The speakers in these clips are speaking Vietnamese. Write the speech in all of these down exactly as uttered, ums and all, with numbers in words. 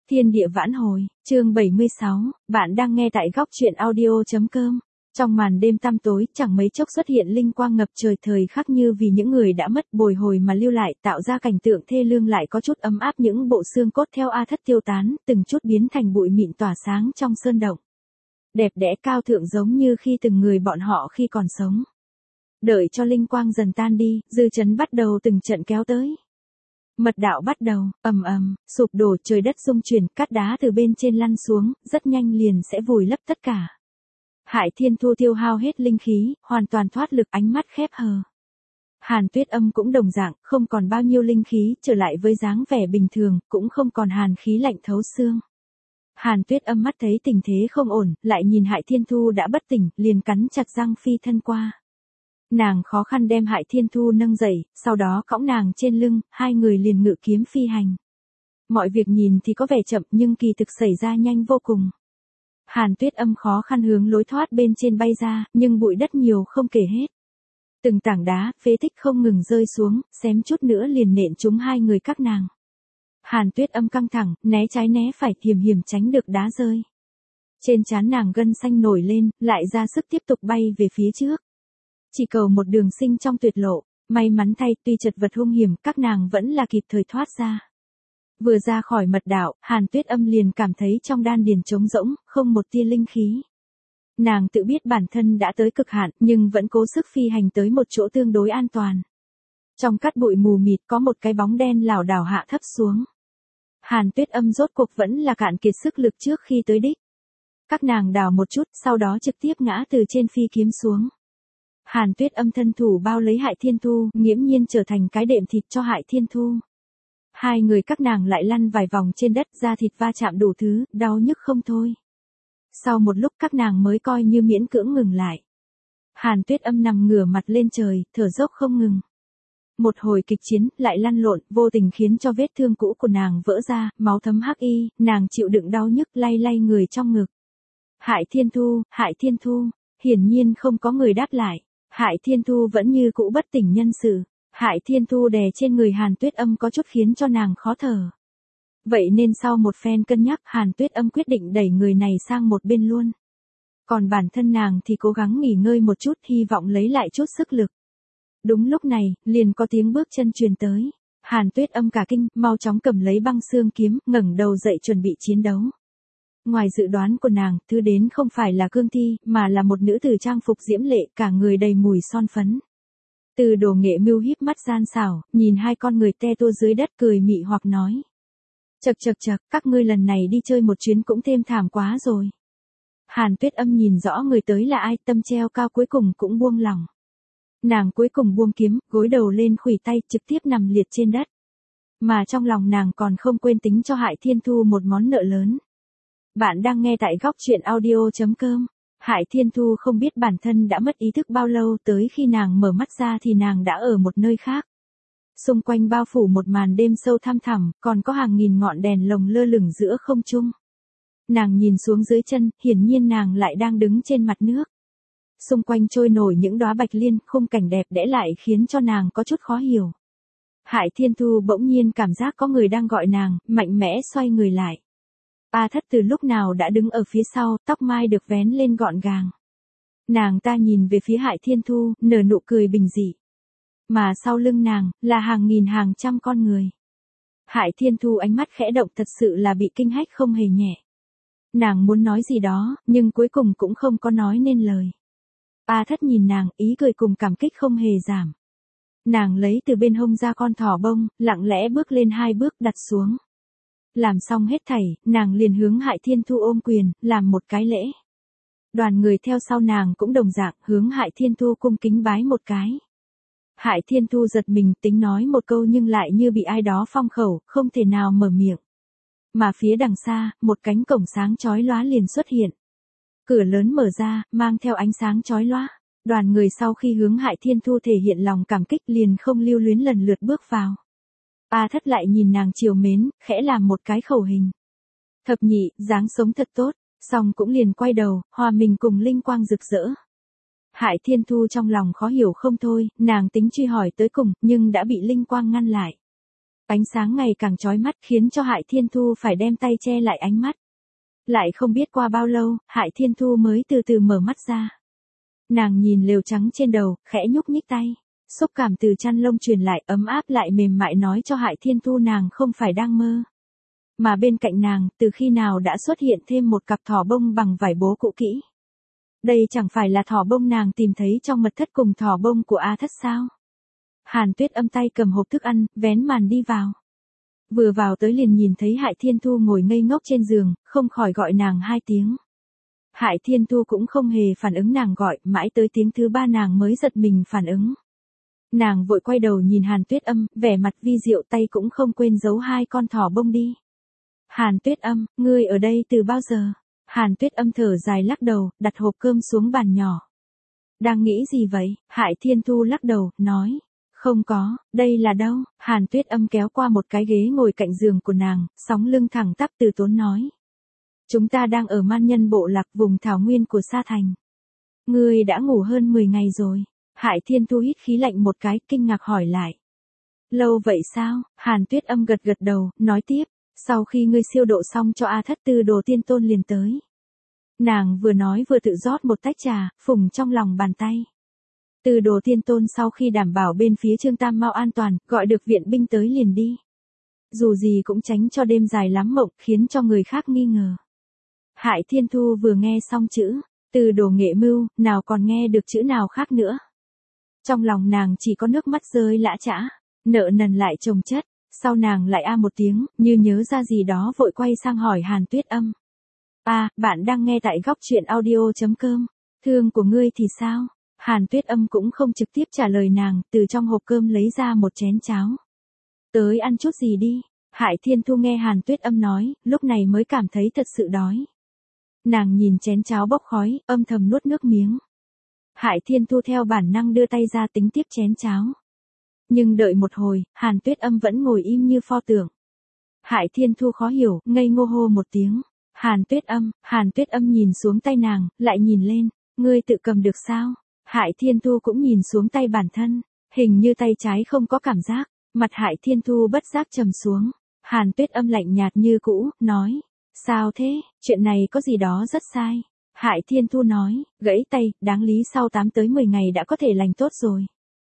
Thiên địa vãn hồi, chương bảy mươi sáu, bạn đang nghe tại góc truyện audio.com. Trong màn đêm tăm tối, chẳng mấy chốc xuất hiện linh quang ngập trời, thời khắc như vì những người đã mất bồi hồi mà lưu lại, tạo ra cảnh tượng thê lương lại có chút ấm áp. Những bộ xương cốt theo A Thất tiêu tán, từng chút biến thành bụi mịn tỏa sáng trong sơn động. Đẹp đẽ cao thượng giống như khi từng người bọn họ khi còn sống. Đợi cho linh quang dần tan đi, dư chấn bắt đầu từng trận kéo tới. Mật đạo bắt đầu, ầm ầm, sụp đổ, trời đất rung chuyển, cát đá từ bên trên lăn xuống, rất nhanh liền sẽ vùi lấp tất cả. Hải Thiên Thu tiêu hao hết linh khí, hoàn toàn thoát lực, ánh mắt khép hờ. Hàn Tuyết Âm cũng đồng dạng, không còn bao nhiêu linh khí, trở lại với dáng vẻ bình thường, cũng không còn hàn khí lạnh thấu xương. Hàn Tuyết Âm mắt thấy tình thế không ổn, lại nhìn Hải Thiên Thu đã bất tỉnh, liền cắn chặt răng phi thân qua. Nàng khó khăn đem Hải Thiên Thu nâng dậy, sau đó cõng nàng trên lưng, hai người liền ngự kiếm phi hành. Mọi việc nhìn thì có vẻ chậm nhưng kỳ thực xảy ra nhanh vô cùng. Hàn Tuyết Âm khó khăn hướng lối thoát bên trên bay ra, nhưng bụi đất nhiều không kể hết. Từng tảng đá, phế tích không ngừng rơi xuống, xém chút nữa liền nện trúng hai người các nàng. Hàn Tuyết Âm căng thẳng, né trái né phải, hiểm hiểm tránh được đá rơi. Trên trán nàng gân xanh nổi lên, lại ra sức tiếp tục bay về phía trước. Chỉ cầu một đường sinh trong tuyệt lộ, may mắn thay, tuy chật vật hung hiểm, các nàng vẫn là kịp thời thoát ra. Vừa ra khỏi mật đạo, Hàn Tuyết Âm liền cảm thấy trong đan điền trống rỗng, không một tia linh khí. Nàng tự biết bản thân đã tới cực hạn, nhưng vẫn cố sức phi hành tới một chỗ tương đối an toàn. Trong cát bụi mù mịt có một cái bóng đen lảo đảo hạ thấp xuống. Hàn Tuyết Âm rốt cuộc vẫn là cạn kiệt sức lực trước khi tới đích. Các nàng đảo một chút, sau đó trực tiếp ngã từ trên phi kiếm xuống. Hàn Tuyết Âm thân thủ bao lấy Hải Thiên Thu, nghiễm nhiên trở thành cái đệm thịt cho Hải Thiên Thu. Hai người các nàng lại lăn vài vòng trên đất, da thịt va chạm đủ thứ, đau nhức không thôi. Sau một lúc các nàng mới coi như miễn cưỡng ngừng lại. Hàn Tuyết Âm nằm ngửa mặt lên trời, thở dốc không ngừng. Một hồi kịch chiến, lại lăn lộn, vô tình khiến cho vết thương cũ của nàng vỡ ra, máu thấm hắc y, nàng chịu đựng đau nhức lay lay người trong ngực. Hải Thiên Thu, Hải Thiên Thu, hiển nhiên không có người đáp lại. Hải Thiên Thu vẫn như cũ bất tỉnh nhân sự. Hải Thiên Thu đè trên người Hàn Tuyết Âm có chút khiến cho nàng khó thở. Vậy nên sau một phen cân nhắc, Hàn Tuyết Âm quyết định đẩy người này sang một bên luôn. Còn bản thân nàng thì cố gắng nghỉ ngơi một chút, hy vọng lấy lại chút sức lực. Đúng lúc này, liền có tiếng bước chân truyền tới. Hàn Tuyết Âm cả kinh, mau chóng cầm lấy băng xương kiếm, ngẩng đầu dậy chuẩn bị chiến đấu. Ngoài dự đoán của nàng, thứ đến không phải là cương thi, mà là một nữ tử trang phục diễm lệ, cả người đầy mùi son phấn. Từ Đồ Nghệ Mưu híp mắt gian xảo, nhìn hai con người te tua dưới đất cười mị hoặc nói. Chậc chậc chậc, các ngươi lần này đi chơi một chuyến cũng thêm thảm quá rồi. Hàn Tuyết Âm nhìn rõ người tới là ai, tâm treo cao cuối cùng cũng buông lỏng. Nàng cuối cùng buông kiếm, gối đầu lên khuỷu tay, trực tiếp nằm liệt trên đất. Mà trong lòng nàng còn không quên tính cho Hải Thiên Thu một món nợ lớn. Bạn đang nghe tại góc truyện audio.com. Hải Thiên Thu không biết bản thân đã mất ý thức bao lâu, tới khi nàng mở mắt ra thì nàng đã ở một nơi khác. Xung quanh bao phủ một màn đêm sâu thăm thẳm, còn có hàng nghìn ngọn đèn lồng lơ lửng giữa không trung. Nàng nhìn xuống dưới chân, hiển nhiên nàng lại đang đứng trên mặt nước. Xung quanh trôi nổi những đóa bạch liên, khung cảnh đẹp đẽ lại khiến cho nàng có chút khó hiểu. Hải Thiên Thu bỗng nhiên cảm giác có người đang gọi nàng, mạnh mẽ xoay người lại. A Thất từ lúc nào đã đứng ở phía sau, tóc mai được vén lên gọn gàng. Nàng ta nhìn về phía Hải Thiên Thu, nở nụ cười bình dị. Mà sau lưng nàng, là hàng nghìn hàng trăm con người. Hải Thiên Thu ánh mắt khẽ động, thật sự là bị kinh hách không hề nhẹ. Nàng muốn nói gì đó, nhưng cuối cùng cũng không có nói nên lời. A Thất nhìn nàng, ý cười cùng cảm kích không hề giảm. Nàng lấy từ bên hông ra con thỏ bông, lặng lẽ bước lên hai bước đặt xuống. Làm xong hết thảy, nàng liền hướng Hải Thiên Thu ôm quyền, làm một cái lễ. Đoàn người theo sau nàng cũng đồng dạng, hướng Hải Thiên Thu cung kính bái một cái. Hải Thiên Thu giật mình, tính nói một câu nhưng lại như bị ai đó phong khẩu, không thể nào mở miệng. Mà phía đằng xa, một cánh cổng sáng chói lóa liền xuất hiện. Cửa lớn mở ra, mang theo ánh sáng chói lóa. Đoàn người sau khi hướng Hải Thiên Thu thể hiện lòng cảm kích liền không lưu luyến lần lượt bước vào. A Thất lại nhìn nàng chiều mến, khẽ làm một cái khẩu hình. Thập nhị, dáng sống thật tốt, xong cũng liền quay đầu, hòa mình cùng linh quang rực rỡ. Hải Thiên Thu trong lòng khó hiểu không thôi, nàng tính truy hỏi tới cùng, nhưng đã bị linh quang ngăn lại. Ánh sáng ngày càng chói mắt khiến cho Hải Thiên Thu phải đem tay che lại ánh mắt. Lại không biết qua bao lâu, Hải Thiên Thu mới từ từ mở mắt ra. Nàng nhìn lều trắng trên đầu, khẽ nhúc nhích tay. Xúc cảm từ chăn lông truyền lại ấm áp lại mềm mại nói cho Hải Thiên Thu nàng không phải đang mơ. Mà bên cạnh nàng, từ khi nào đã xuất hiện thêm một cặp thỏ bông bằng vải bố cũ kỹ. Đây chẳng phải là thỏ bông nàng tìm thấy trong mật thất cùng thỏ bông của A Thất sao? Hàn Tuyết Âm tay cầm hộp thức ăn, vén màn đi vào. Vừa vào tới liền nhìn thấy Hải Thiên Thu ngồi ngây ngốc trên giường, không khỏi gọi nàng hai tiếng. Hải Thiên Thu cũng không hề phản ứng nàng gọi, mãi tới tiếng thứ ba nàng mới giật mình phản ứng. Nàng vội quay đầu nhìn Hàn Tuyết Âm, vẻ mặt vi diệu tay cũng không quên giấu hai con thỏ bông đi. Hàn Tuyết Âm, ngươi ở đây từ bao giờ? Hàn Tuyết Âm thở dài lắc đầu, đặt hộp cơm xuống bàn nhỏ. Đang nghĩ gì vậy? Hải Thiên Thu lắc đầu, nói. Không có, đây là đâu? Hàn Tuyết Âm kéo qua một cái ghế ngồi cạnh giường của nàng, sóng lưng thẳng tắp từ tốn nói. Chúng ta đang ở Man Nhân Bộ Lạc vùng thảo nguyên của Sa Thành. Ngươi đã ngủ hơn mười ngày rồi. Hải Thiên Thu hít khí lạnh một cái, kinh ngạc hỏi lại. Lâu vậy sao? Hàn Tuyết Âm gật gật đầu, nói tiếp. Sau khi ngươi siêu độ xong cho A Thất Tư Đồ Tiên Tôn liền tới. Nàng vừa nói vừa tự rót một tách trà, phùng trong lòng bàn tay. Tư Đồ Tiên Tôn sau khi đảm bảo bên phía Trương Tam Mao an toàn, gọi được viện binh tới liền đi. Dù gì cũng tránh cho đêm dài lắm mộng, khiến cho người khác nghi ngờ. Hải Thiên Thu vừa nghe xong chữ, Tư Đồ Nghệ Mưu, nào còn nghe được chữ nào khác nữa. Trong lòng nàng chỉ có nước mắt rơi lã chã, nợ nần lại chồng chất. Sau nàng lại a một tiếng, như nhớ ra gì đó vội quay sang hỏi Hàn Tuyết Âm. À, bạn đang nghe tại góc truyện audio.com. Thương của ngươi thì sao? Hàn Tuyết Âm cũng không trực tiếp trả lời nàng, từ trong hộp cơm lấy ra một chén cháo. Tới ăn chút gì đi. Hải Thiên Thu nghe Hàn Tuyết Âm nói, lúc này mới cảm thấy thật sự đói. Nàng nhìn chén cháo bốc khói, âm thầm nuốt nước miếng. Hải Thiên Thu theo bản năng đưa tay ra tính tiếp chén cháo. Nhưng đợi một hồi, Hàn Tuyết Âm vẫn ngồi im như pho tượng. Hải Thiên Thu khó hiểu, ngây ngô hô một tiếng. Hàn Tuyết Âm, Hàn Tuyết Âm nhìn xuống tay nàng, lại nhìn lên. Ngươi tự cầm được sao? Hải Thiên Thu cũng nhìn xuống tay bản thân. Hình như tay trái không có cảm giác. Mặt Hải Thiên Thu bất giác trầm xuống. Hàn Tuyết Âm lạnh nhạt như cũ, nói. Sao thế, chuyện này có gì đó rất sai. Hải Thiên Thu nói, gãy tay, đáng lý sau tám tới mười ngày đã có thể lành tốt rồi.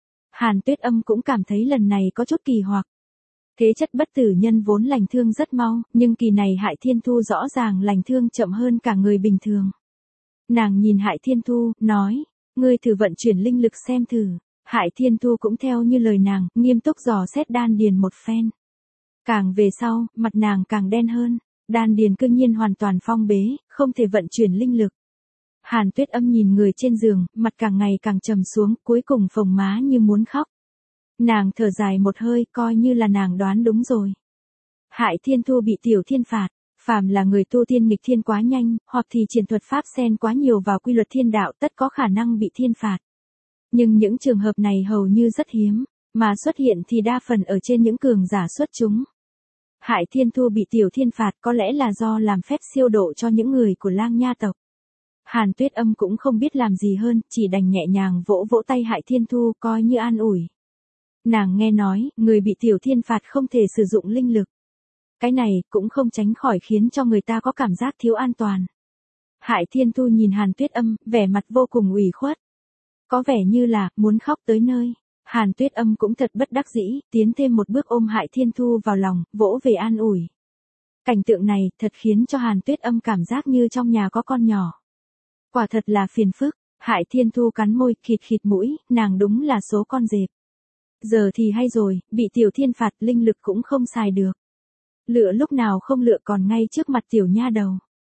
Hàn Tuyết Âm cũng cảm thấy lần này có chút kỳ hoặc. Thế chất bất tử nhân vốn lành thương rất mau, nhưng kỳ này Hải Thiên Thu rõ ràng lành thương chậm hơn cả người bình thường. Nàng nhìn Hải Thiên Thu, nói, ngươi thử vận chuyển linh lực xem thử. Hải Thiên Thu cũng theo như lời nàng, nghiêm túc dò xét đan điền một phen. Càng về sau, mặt nàng càng đen hơn, đan điền cương nhiên hoàn toàn phong bế, không thể vận chuyển linh lực. Hàn Tuyết Âm nhìn người trên giường, mặt càng ngày càng trầm xuống, cuối cùng phồng má như muốn khóc. Nàng thở dài một hơi, coi như là nàng đoán đúng rồi. Hải Thiên Thu bị tiểu thiên phạt, phàm là người tu tiên nghịch thiên quá nhanh, hoặc thì triển thuật pháp xen quá nhiều vào quy luật thiên đạo tất có khả năng bị thiên phạt. Nhưng những trường hợp này hầu như rất hiếm, mà xuất hiện thì đa phần ở trên những cường giả xuất chúng. Hải Thiên Thu bị tiểu thiên phạt có lẽ là do làm phép siêu độ cho những người của Lang Nha tộc. Hàn Tuyết Âm cũng không biết làm gì hơn, chỉ đành nhẹ nhàng vỗ vỗ tay Hải Thiên Thu coi như an ủi. Nàng nghe nói, người bị tiểu thiên phạt không thể sử dụng linh lực. Cái này cũng không tránh khỏi khiến cho người ta có cảm giác thiếu an toàn. Hải Thiên Thu nhìn Hàn Tuyết Âm, vẻ mặt vô cùng ủy khuất. Có vẻ như là, muốn khóc tới nơi. Hàn Tuyết Âm cũng thật bất đắc dĩ, tiến thêm một bước ôm Hải Thiên Thu vào lòng, vỗ về an ủi. Cảnh tượng này, thật khiến cho Hàn Tuyết Âm cảm giác như trong nhà có con nhỏ. Quả thật là phiền phức, Hải Thiên Thu cắn môi, khịt khịt mũi, nàng đúng là số con dẹp. Giờ thì hay rồi, bị tiểu thiên phạt linh lực cũng không xài được. Lựa lúc nào không lựa còn ngay trước mặt tiểu nha đầu.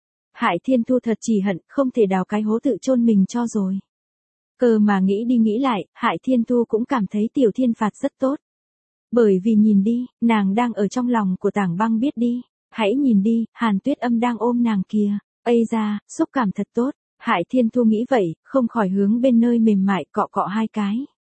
Hải Thiên Thu thật chỉ hận, không thể đào cái hố tự chôn mình cho rồi. Cơ mà nghĩ đi nghĩ lại, Hải Thiên Thu cũng cảm thấy tiểu thiên phạt rất tốt. Bởi vì nhìn đi, nàng đang ở trong lòng của Tảng Băng biết đi. Hãy nhìn đi, Hàn Tuyết Âm đang ôm nàng kìa. Ây da, xúc cảm thật tốt. Hải Thiên Thu nghĩ vậy, không khỏi hướng bên nơi mềm mại cọ cọ hai cái.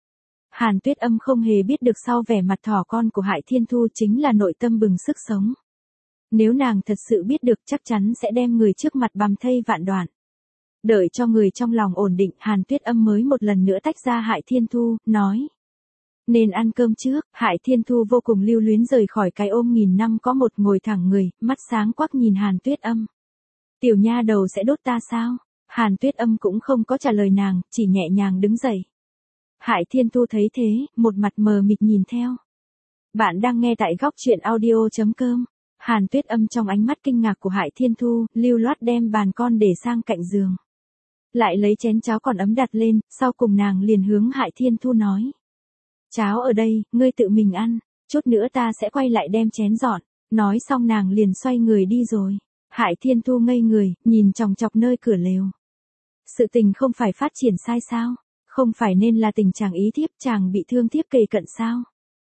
Hàn Tuyết Âm không hề biết được sau vẻ mặt thỏ con của Hải Thiên Thu chính là nội tâm bừng sức sống. Nếu nàng thật sự biết được chắc chắn sẽ đem người trước mặt bằm thây vạn đoạn. Đợi cho người trong lòng ổn định, Hàn Tuyết Âm mới một lần nữa tách ra Hải Thiên Thu, nói. Nên ăn cơm trước, Hải Thiên Thu vô cùng lưu luyến rời khỏi cái ôm nghìn năm có một ngồi thẳng người, mắt sáng quắc nhìn Hàn Tuyết Âm. Tiểu nha đầu sẽ đốt ta sao? Hàn Tuyết Âm cũng không có trả lời nàng, chỉ nhẹ nhàng đứng dậy. Hải Thiên Thu thấy thế, một mặt mờ mịt nhìn theo. Bạn đang nghe tại góc truyện audio chấm com. Hàn Tuyết Âm trong ánh mắt kinh ngạc của Hải Thiên Thu, lưu loát đem bàn con để sang cạnh giường. Lại lấy chén cháo còn ấm đặt lên, sau cùng nàng liền hướng Hải Thiên Thu nói. Cháo ở đây, ngươi tự mình ăn, chút nữa ta sẽ quay lại đem chén dọn. Nói xong nàng liền xoay người đi rồi. Hải Thiên Thu ngây người, nhìn chòng chọc nơi cửa lều. Sự tình không phải phát triển sai sao? Không phải nên là tình chàng ý thiếp chàng bị thương thiếp kề cận sao?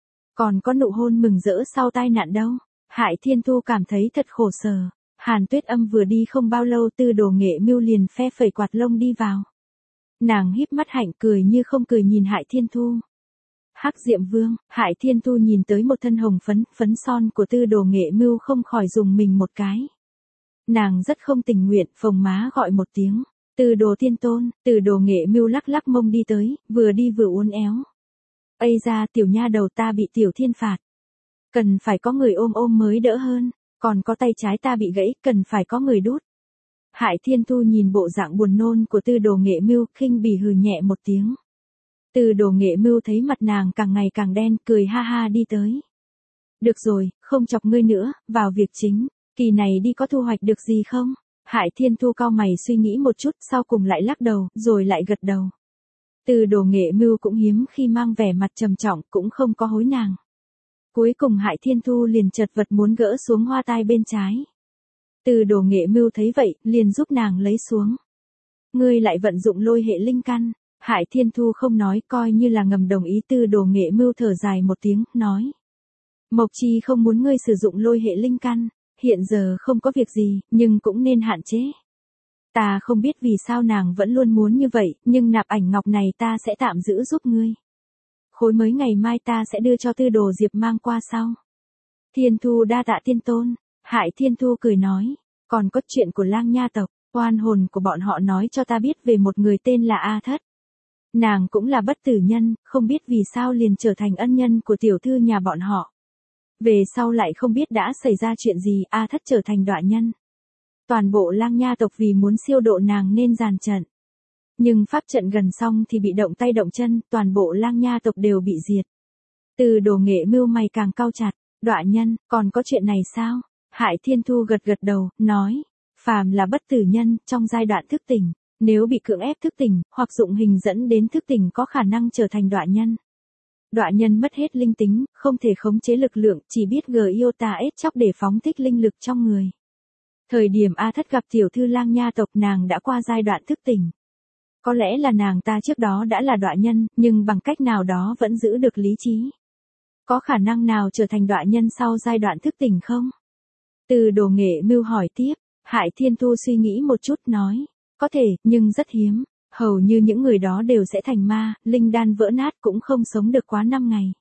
Còn có nụ hôn mừng rỡ sau tai nạn đâu? Hải Thiên Thu cảm thấy thật khổ sở. Hàn Tuyết Âm vừa đi không bao lâu Tư Đồ Nghệ Mưu liền phe phẩy quạt lông đi vào. Nàng híp mắt hạnh cười như không cười nhìn Hải Thiên Thu. Hắc Diệm Vương, Hải Thiên Thu nhìn tới một thân hồng phấn, phấn son của Tư Đồ Nghệ Mưu không khỏi dùng mình một cái. Nàng rất không tình nguyện, phồng má gọi một tiếng. Tư Đồ Tiên Tôn, Tư Đồ Nghệ Mưu lắc lắc mông đi tới, vừa đi vừa uốn éo. Ây ra tiểu nha đầu ta bị tiểu thiên phạt. Cần phải có người ôm ôm mới đỡ hơn, còn có tay trái ta bị gãy, cần phải có người đút. Hải Thiên Thu nhìn bộ dạng buồn nôn của Tư Đồ Nghệ Mưu, khinh bỉ hừ nhẹ một tiếng. Tư Đồ Nghệ Mưu thấy mặt nàng càng ngày càng đen, cười ha ha đi tới. Được rồi, không chọc ngươi nữa, vào việc chính, kỳ này đi có thu hoạch được gì không? Hải Thiên Thu cau mày suy nghĩ một chút, sau cùng lại lắc đầu, rồi lại gật đầu. Tư Đồ Nghệ Mưu cũng hiếm khi mang vẻ mặt trầm trọng, cũng không có hối nàng. Cuối cùng Hải Thiên Thu liền chật vật muốn gỡ xuống hoa tai bên trái. Tư Đồ Nghệ Mưu thấy vậy, liền giúp nàng lấy xuống. Ngươi lại vận dụng lôi hệ linh căn. Hải Thiên Thu không nói, coi như là ngầm đồng ý. Tư Đồ Nghệ Mưu thở dài một tiếng, nói. Mộc Chi không muốn ngươi sử dụng lôi hệ linh căn, hiện giờ không có việc gì, nhưng cũng nên hạn chế. Ta không biết vì sao nàng vẫn luôn muốn như vậy, nhưng nạp ảnh ngọc này ta sẽ tạm giữ giúp ngươi. Khối mới ngày mai ta sẽ đưa cho Tư Đồ Diệp mang qua sau. Thiên Thu đa tạ tiên tôn. Hải Thiên Thu cười nói, còn có chuyện của Lang Nha tộc, oan hồn của bọn họ nói cho ta biết về một người tên là A Thất. Nàng cũng là bất tử nhân, không biết vì sao liền trở thành ân nhân của tiểu thư nhà bọn họ. Về sau lại không biết đã xảy ra chuyện gì, A Thất trở thành đọa nhân. Toàn bộ Lang Nha tộc vì muốn siêu độ nàng nên dàn trận. Nhưng pháp trận gần xong thì bị động tay động chân, toàn bộ Lang Nha tộc đều bị diệt. Tư Đồ Nghệ Mưu mày càng cau chặt, đọa nhân, còn có chuyện này sao? Hải Thiên Thu gật gật đầu, nói, phàm là bất tử nhân, trong giai đoạn thức tỉnh, nếu bị cưỡng ép thức tỉnh, hoặc dụng hình dẫn đến thức tỉnh có khả năng trở thành đọa nhân. Đọa nhân mất hết linh tính, không thể khống chế lực lượng, chỉ biết giota ết chóc để phóng thích linh lực trong người. Thời điểm A Thất gặp tiểu thư Lang Nha tộc nàng đã qua giai đoạn thức tỉnh. Có lẽ là nàng ta trước đó đã là đọa nhân, nhưng bằng cách nào đó vẫn giữ được lý trí. Có khả năng nào trở thành đọa nhân sau giai đoạn thức tỉnh không? Tư Đồ Nghệ Mưu hỏi tiếp, Hải Thiên Thu suy nghĩ một chút nói, có thể, nhưng rất hiếm, hầu như những người đó đều sẽ thành ma, linh đan vỡ nát cũng không sống được quá năm ngày.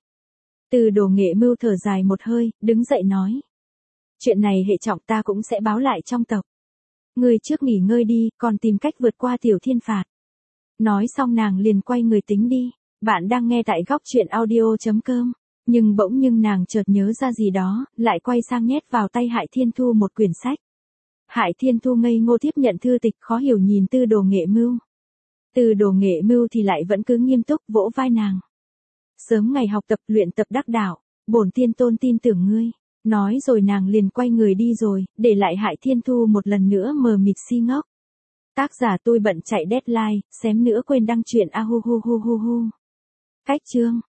Tư Đồ Nghệ Mưu thở dài một hơi, đứng dậy nói, chuyện này hệ trọng ta cũng sẽ báo lại trong tộc. Ngươi trước nghỉ ngơi đi, còn tìm cách vượt qua tiểu thiên phạt. Nói xong nàng liền quay người tính đi. Bạn đang nghe tại góc truyện audio chấm com. Nhưng bỗng nhưng nàng chợt nhớ ra gì đó, lại quay sang nhét vào tay Hải Thiên Thu một quyển sách. Hải Thiên Thu ngây ngô tiếp nhận thư tịch, khó hiểu nhìn Tư Đồ Nghệ Mưu. Tư Đồ Nghệ Mưu thì lại vẫn cứ nghiêm túc vỗ vai nàng. Sớm ngày học tập luyện tập đắc đạo, bổn tiên tôn tin tưởng ngươi. Nói rồi nàng liền quay người đi rồi, để lại Hải Thiên Thu một lần nữa mờ mịt si ngốc. Tác giả tôi bận chạy deadline, xém nữa quên đăng truyện a hu hu hu hu hu. Cách chương